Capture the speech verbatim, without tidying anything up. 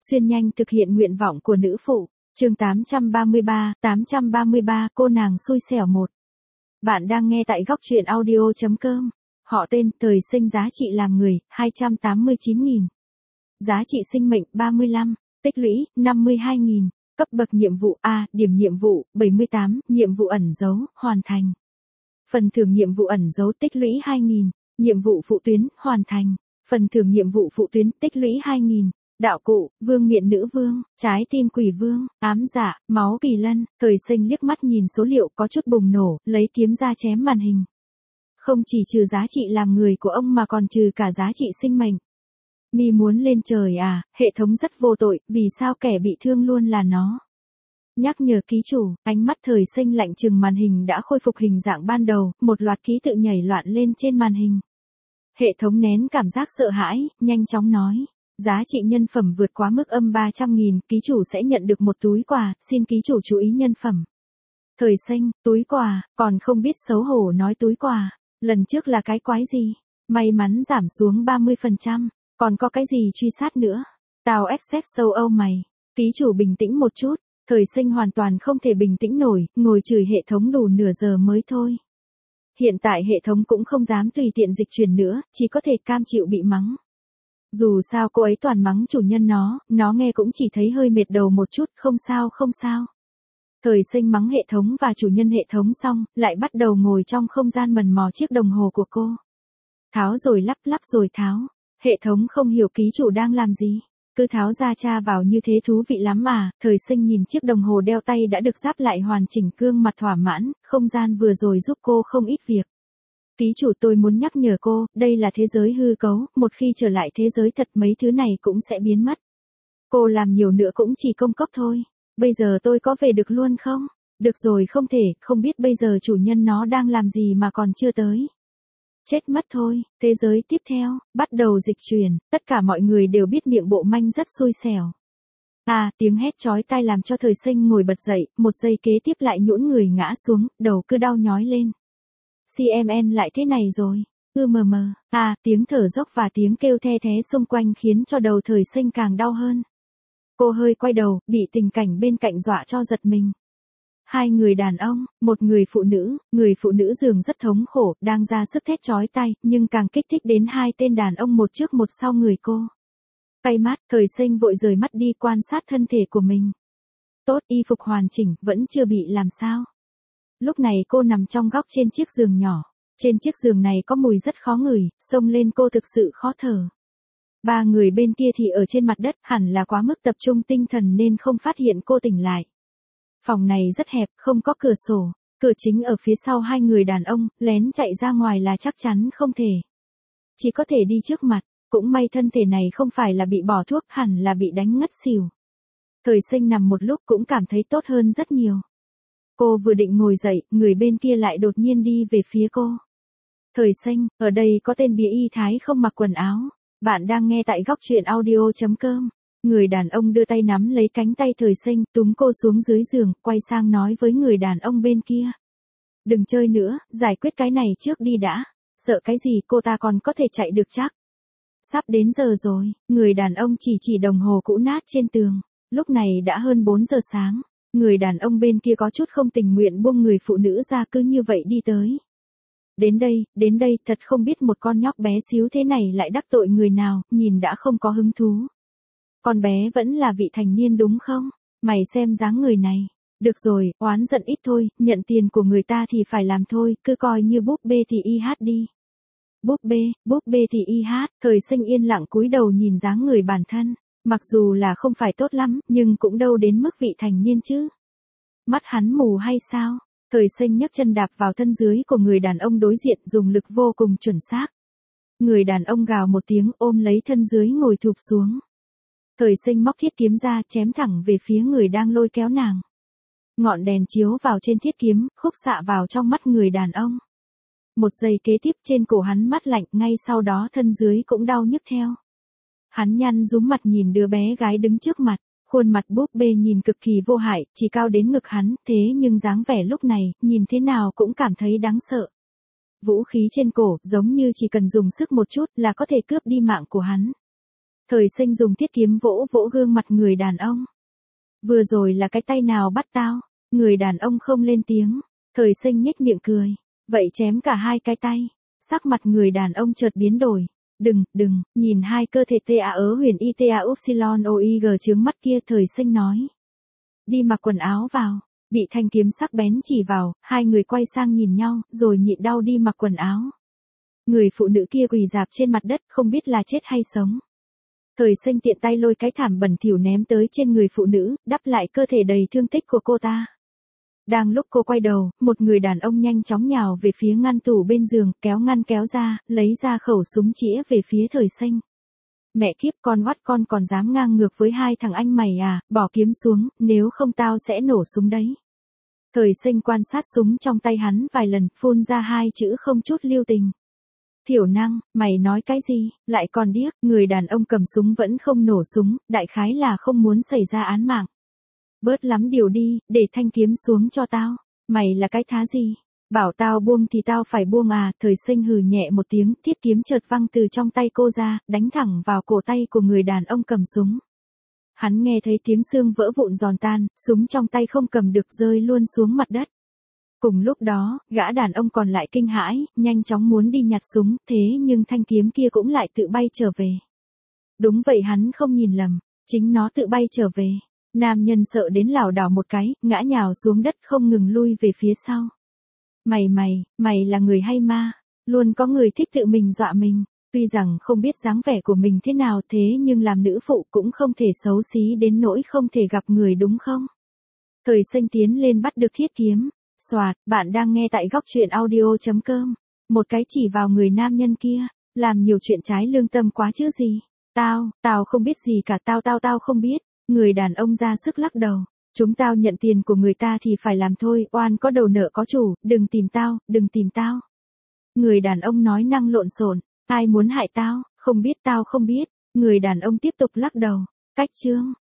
Xuyên nhanh thực hiện nguyện vọng của nữ phụ. Chương tám trăm ba mươi ba, tám trăm ba mươi ba cô nàng xui xẻo một. Bạn đang nghe tại góc truyện audio chấm com. Họ tên, thời sinh, giá trị làm người, hai trăm tám mươi chín nghìn. Giá trị sinh mệnh, ba mươi lăm. Tích lũy, năm mươi hai nghìn. Cấp bậc nhiệm vụ A, điểm nhiệm vụ, bảy mươi tám, nhiệm vụ ẩn dấu, hoàn thành. Phần thưởng nhiệm vụ ẩn dấu tích lũy hai nghìn. Nhiệm vụ phụ tuyến, hoàn thành. Phần thưởng nhiệm vụ phụ tuyến tích lũy hai nghìn. Đạo cụ, vương miện nữ vương, trái tim quỷ vương, ám dạ, máu kỳ lân. Thời sinh liếc mắt nhìn số liệu có chút bùng nổ, lấy kiếm ra chém màn hình. Không chỉ trừ giá trị làm người của ông mà còn trừ cả giá trị sinh mệnh. Mi muốn lên trời à, hệ thống rất vô tội, vì sao kẻ bị thương luôn là nó. Nhắc nhở ký chủ, ánh mắt thời sinh lạnh chừng màn hình đã khôi phục hình dạng ban đầu, một loạt ký tự nhảy loạn lên trên màn hình. Hệ thống nén cảm giác sợ hãi, nhanh chóng nói. Giá trị nhân phẩm vượt quá mức âm ba trăm nghìn, ký chủ sẽ nhận được một túi quà, xin ký chủ chú ý nhân phẩm. Thời sinh, túi quà, còn không biết xấu hổ nói túi quà, lần trước là cái quái gì? May mắn giảm xuống ba mươi phần trăm, còn có cái gì truy sát nữa? Tao access châu Âu mày. Ký chủ bình tĩnh một chút, thời sinh hoàn toàn không thể bình tĩnh nổi, ngồi chửi hệ thống đủ nửa giờ mới thôi. Hiện tại hệ thống cũng không dám tùy tiện dịch chuyển nữa, chỉ có thể cam chịu bị mắng. Dù sao cô ấy toàn mắng chủ nhân nó, nó nghe cũng chỉ thấy hơi mệt đầu một chút, không sao không sao. Thời sinh mắng hệ thống và chủ nhân hệ thống xong, lại bắt đầu ngồi trong không gian mần mò chiếc đồng hồ của cô. Tháo rồi lắp lắp rồi tháo, hệ thống không hiểu ký chủ đang làm gì. Cứ tháo ra tra vào như thế thú vị lắm mà, thời sinh nhìn chiếc đồng hồ đeo tay đã được ráp lại hoàn chỉnh gương mặt thỏa mãn, không gian vừa rồi giúp cô không ít việc. Ký chủ tôi muốn nhắc nhở cô, đây là thế giới hư cấu, một khi trở lại thế giới thật mấy thứ này cũng sẽ biến mất. Cô làm nhiều nữa cũng chỉ công cốc thôi. Bây giờ tôi có về được luôn không? Được rồi không thể, không biết bây giờ chủ nhân nó đang làm gì mà còn chưa tới. Chết mất thôi, thế giới tiếp theo, bắt đầu dịch chuyển, tất cả mọi người đều biết miệng bộ manh rất xui xẻo. À, tiếng hét chói tai làm cho thời sinh ngồi bật dậy, một giây kế tiếp lại nhũn người ngã xuống, đầu cứ đau nhói lên. xê em en lại thế này rồi, ư mờ mờ, à, tiếng thở dốc và tiếng kêu the thé xung quanh khiến cho đầu thời sinh càng đau hơn. Cô hơi quay đầu, bị tình cảnh bên cạnh dọa cho giật mình. Hai người đàn ông, một người phụ nữ, người phụ nữ dường rất thống khổ, đang ra sức thét chói tai, nhưng càng kích thích đến hai tên đàn ông một trước một sau người cô. Cay mắt, thời sinh vội rời mắt đi quan sát thân thể của mình. Tốt, y phục hoàn chỉnh, vẫn chưa bị làm sao. Lúc này cô nằm trong góc trên chiếc giường nhỏ. Trên chiếc giường này có mùi rất khó ngửi, xông lên cô thực sự khó thở. Ba người bên kia thì ở trên mặt đất, hẳn là quá mức tập trung tinh thần nên không phát hiện cô tỉnh lại. Phòng này rất hẹp, không có cửa sổ, cửa chính ở phía sau hai người đàn ông, lén chạy ra ngoài là chắc chắn không thể. Chỉ có thể đi trước mặt, cũng may thân thể này không phải là bị bỏ thuốc, hẳn là bị đánh ngất xỉu. Thời sinh nằm một lúc cũng cảm thấy tốt hơn rất nhiều. Cô vừa định ngồi dậy, người bên kia lại đột nhiên đi về phía cô. Thời sinh, ở đây có tên bìa y thái không mặc quần áo. Bạn đang nghe tại góc truyện audio chấm com. Người đàn ông đưa tay nắm lấy cánh tay thời sinh, túm cô xuống dưới giường, quay sang nói với người đàn ông bên kia. Đừng chơi nữa, giải quyết cái này trước đi đã. Sợ cái gì, cô ta còn có thể chạy được chắc. Sắp đến giờ rồi, người đàn ông chỉ chỉ đồng hồ cũ nát trên tường. Lúc này đã hơn bốn giờ sáng. Người đàn ông bên kia có chút không tình nguyện buông người phụ nữ ra, cứ như vậy đi tới. Đến đây, đến đây, thật không biết một con nhóc bé xíu thế này lại đắc tội người nào, nhìn đã không có hứng thú. Con bé vẫn là vị thành niên đúng không? Mày xem dáng người này. Được rồi, oán giận ít thôi, nhận tiền của người ta thì phải làm thôi, cứ coi như búp bê thì y hát đi. Búp bê, búp bê thì y hát, thời sinh yên lặng cúi đầu nhìn dáng người bản thân. Mặc dù là không phải tốt lắm, nhưng cũng đâu đến mức vị thành niên chứ. Mắt hắn mù hay sao? Thời sinh nhấc chân đạp vào thân dưới của người đàn ông đối diện, dùng lực vô cùng chuẩn xác. Người đàn ông gào một tiếng, ôm lấy thân dưới ngồi thụp xuống. Thời sinh móc thiết kiếm ra, chém thẳng về phía người đang lôi kéo nàng. Ngọn đèn chiếu vào trên thiết kiếm, khúc xạ vào trong mắt người đàn ông. Một giây kế tiếp trên cổ hắn mát lạnh, ngay sau đó thân dưới cũng đau nhức theo. Hắn nhăn rúm mặt nhìn đứa bé gái đứng trước mặt, khuôn mặt búp bê nhìn cực kỳ vô hại, chỉ cao đến ngực hắn, thế nhưng dáng vẻ lúc này, nhìn thế nào cũng cảm thấy đáng sợ. Vũ khí trên cổ, giống như chỉ cần dùng sức một chút là có thể cướp đi mạng của hắn. Thời Sinh dùng thiết kiếm vỗ vỗ gương mặt người đàn ông. Vừa rồi là cái tay nào bắt tao? Người đàn ông không lên tiếng. Thời Sinh nhếch miệng cười. Vậy chém cả hai cái tay. Sắc mặt người đàn ông chợt biến đổi. Đừng, đừng, nhìn hai cơ thể ta ớ huyền y ta upsilon oig chướng mắt kia. Thời Sinh nói. Đi mặc quần áo vào. Bị thanh kiếm sắc bén chỉ vào, hai người quay sang nhìn nhau, rồi nhịn đau đi mặc quần áo. Người phụ nữ kia quỳ rạp trên mặt đất, không biết là chết hay sống. Thời Sinh tiện tay lôi cái thảm bẩn thỉu ném tới trên người phụ nữ, đắp lại cơ thể đầy thương tích của cô ta. Đang lúc cô quay đầu, một người đàn ông nhanh chóng nhào về phía ngăn tủ bên giường, kéo ngăn kéo ra, lấy ra khẩu súng chĩa về phía Thời Sinh. Mẹ kiếp, con oắt con còn dám ngang ngược với hai thằng anh mày à, bỏ kiếm xuống, nếu không tao sẽ nổ súng đấy. Thời Sinh quan sát súng trong tay hắn vài lần, phun ra hai chữ không chút lưu tình. Thiểu năng, mày nói cái gì, lại còn điếc. Người đàn ông cầm súng vẫn không nổ súng, đại khái là không muốn xảy ra án mạng. Bớt lắm điều đi, để thanh kiếm xuống cho tao. Mày là cái thá gì? Bảo tao buông thì tao phải buông à. Thời Sinh hừ nhẹ một tiếng, thiết kiếm chợt văng từ trong tay cô ra, đánh thẳng vào cổ tay của người đàn ông cầm súng. Hắn nghe thấy tiếng xương vỡ vụn giòn tan, súng trong tay không cầm được rơi luôn xuống mặt đất. Cùng lúc đó, gã đàn ông còn lại kinh hãi, nhanh chóng muốn đi nhặt súng, thế nhưng thanh kiếm kia cũng lại tự bay trở về. Đúng vậy, hắn không nhìn lầm, chính nó tự bay trở về. Nam nhân sợ đến lảo đảo một cái, ngã nhào xuống đất không ngừng lui về phía sau. Mày mày, mày là người hay ma? Luôn có người thích tự mình dọa mình. Tuy rằng không biết dáng vẻ của mình thế nào thế nhưng làm nữ phụ cũng không thể xấu xí đến nỗi không thể gặp người đúng không? Thời Sinh tiến lên bắt được thiết kiếm. Soạt, bạn đang nghe tại góc truyện audio chấm com. Một cái chỉ vào người nam nhân kia, làm nhiều chuyện trái lương tâm quá chứ gì. Tao, tao không biết gì cả, tao tao tao không biết. Người đàn ông ra sức lắc đầu. Chúng tao nhận tiền của người ta thì phải làm thôi, oan có đầu nợ có chủ, đừng tìm tao, đừng tìm tao. Người đàn ông nói năng lộn xộn, ai muốn hại tao, không biết tao không biết. Người đàn ông tiếp tục lắc đầu. Cách chương.